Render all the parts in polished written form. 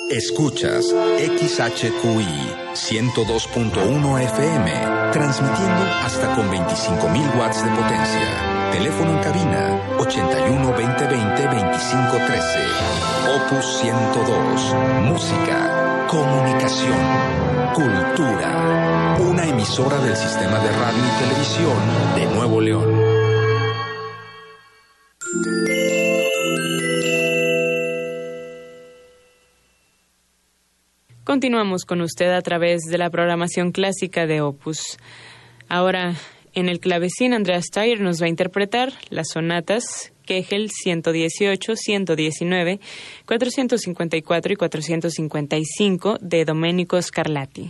Escuchas XHQI 102.1 FM, transmitiendo hasta con 25.000 watts de potencia. Teléfono en cabina 81 20 20 25 13. Opus 102. Música, comunicación, cultura. Una emisora del Sistema de Radio y Televisión de Nuevo León. Continuamos con usted a través de la programación clásica de Opus. Ahora, en el clavecín, Andreas Steyr nos va a interpretar las sonatas Kegel 118, 119, 454 y 455 de Domenico Scarlatti.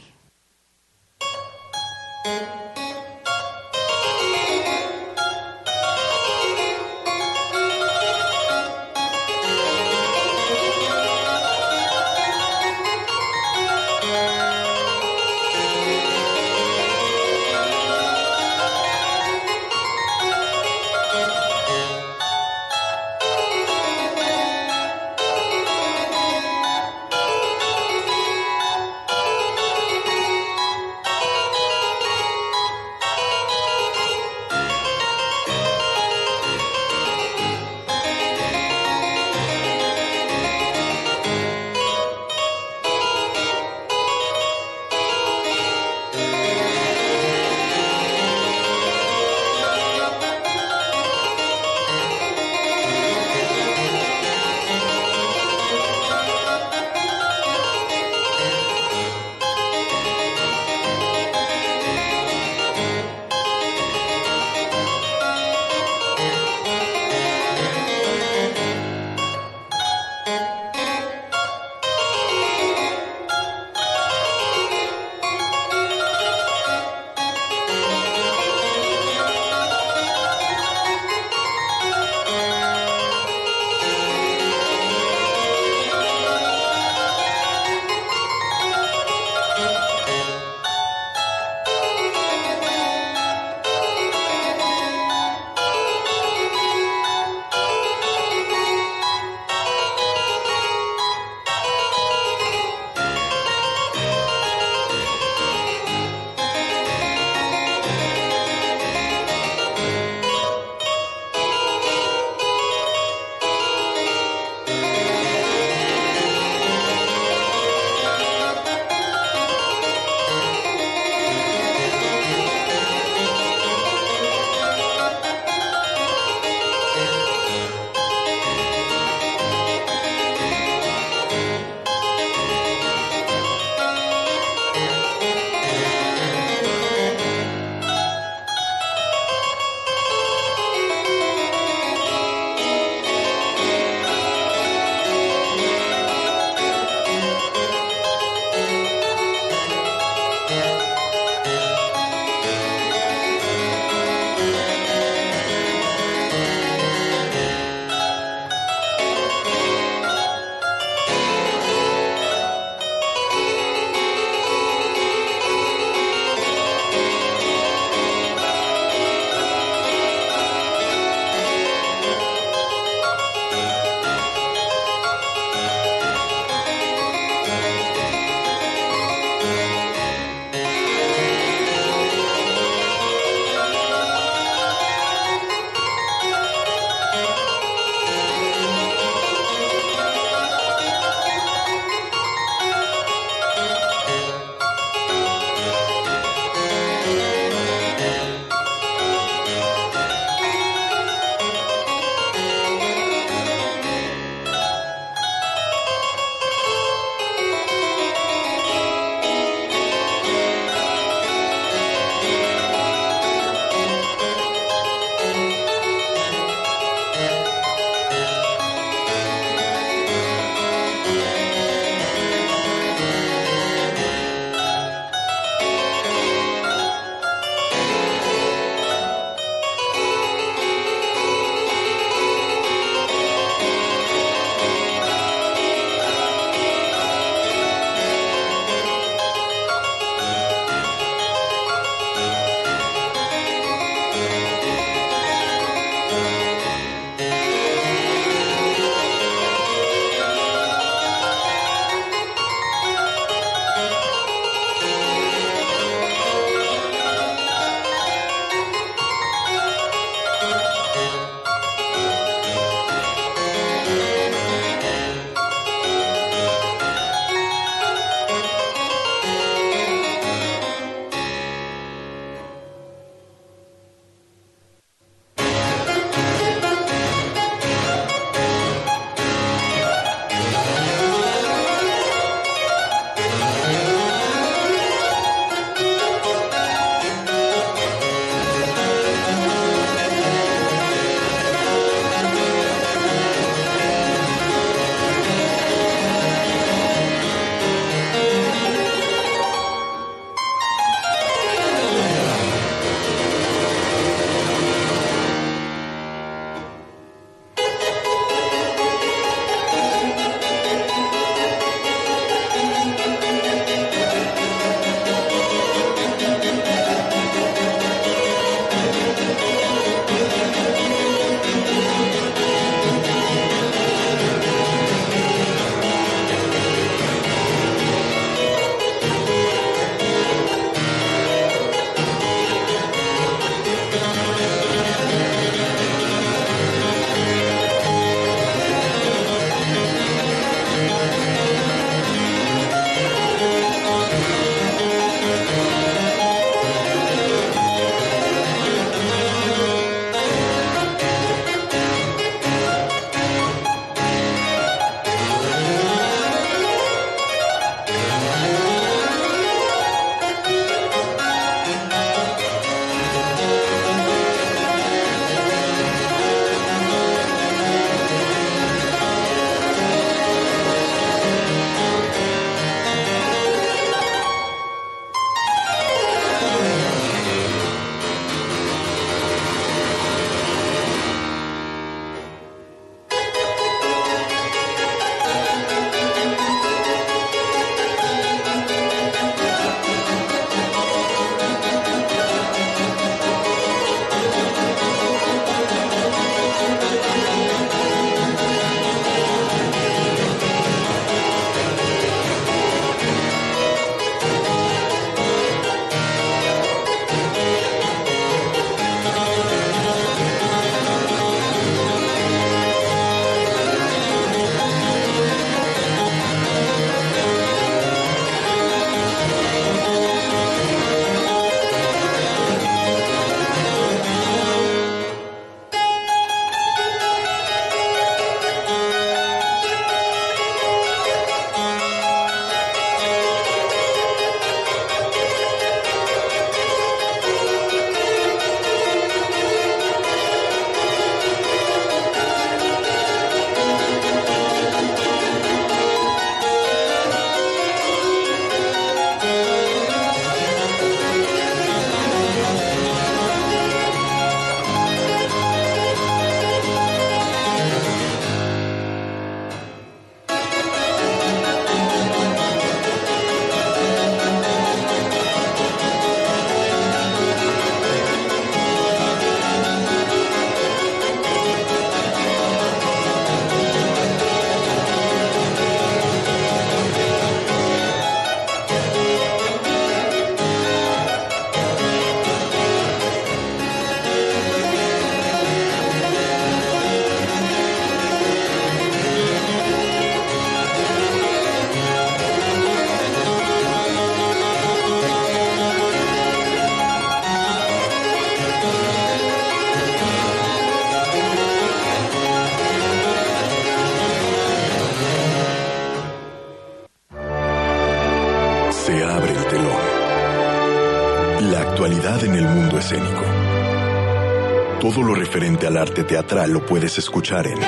actualidad en el mundo escénico. Todo lo referente al arte teatral lo puedes escuchar en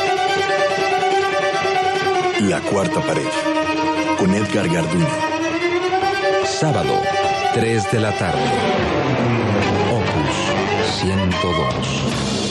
La Cuarta Pared, con Edgar Garduño. Sábado, 3 de la tarde. Opus 102.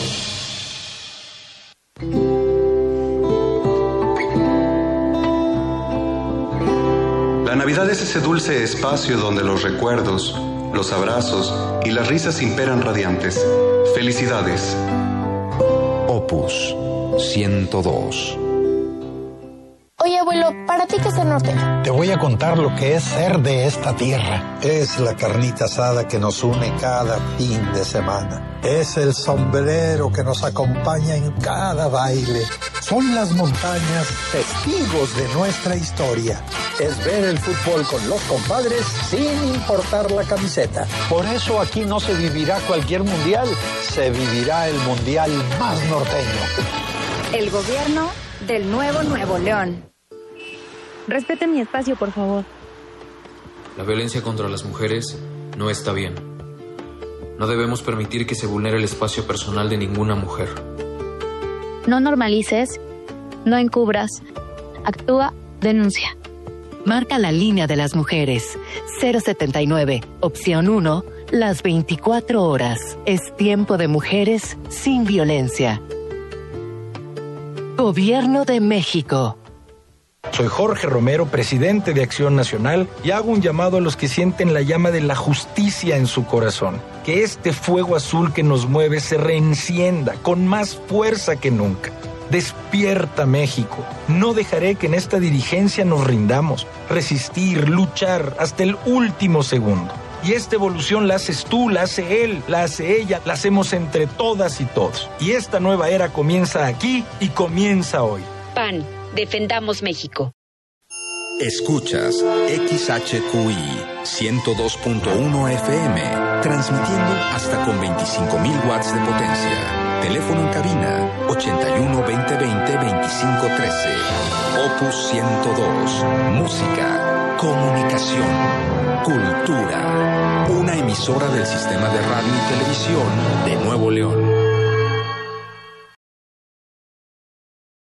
La Navidad es ese dulce espacio donde los recuerdos, los abrazos y las risas imperan radiantes. Felicidades. Opus 102. Oye, abuelo, ¿para ti qué es el norteño? Te voy a contar lo que es ser de esta tierra. Es la carnita asada que nos une cada fin de semana. Es el sombrero que nos acompaña en cada baile. Son las montañas testigos de nuestra historia. Es ver el fútbol con los compadres sin importar la camiseta. Por eso aquí no se vivirá cualquier mundial, se vivirá el mundial más norteño. El gobierno del Nuevo León. Respete mi espacio, por favor. La violencia contra las mujeres no está bien. No debemos permitir que se vulnere el espacio personal de ninguna mujer. No normalices, no encubras. Actúa, denuncia. Marca la línea de las mujeres. 079, opción 1, las 24 horas. Es tiempo de mujeres sin violencia. Gobierno de México. Soy Jorge Romero, presidente de Acción Nacional, y hago un llamado a los que sienten la llama de la justicia en su corazón. Que este fuego azul que nos mueve se reencienda con más fuerza que nunca. Despierta, México. No dejaré que en esta dirigencia nos rindamos. Resistir, luchar hasta el último segundo. Y esta evolución la haces tú, la hace él, la hace ella, la hacemos entre todas y todos. Y esta nueva era comienza aquí y comienza hoy. PAN, defendamos México. Escuchas XHQI 102.1 FM, transmitiendo hasta con 25.000 watts de potencia. Teléfono en cabina 81 2020 2513. Opus 102. Música, comunicación, cultura. Una emisora del Sistema de Radio y Televisión de Nuevo León.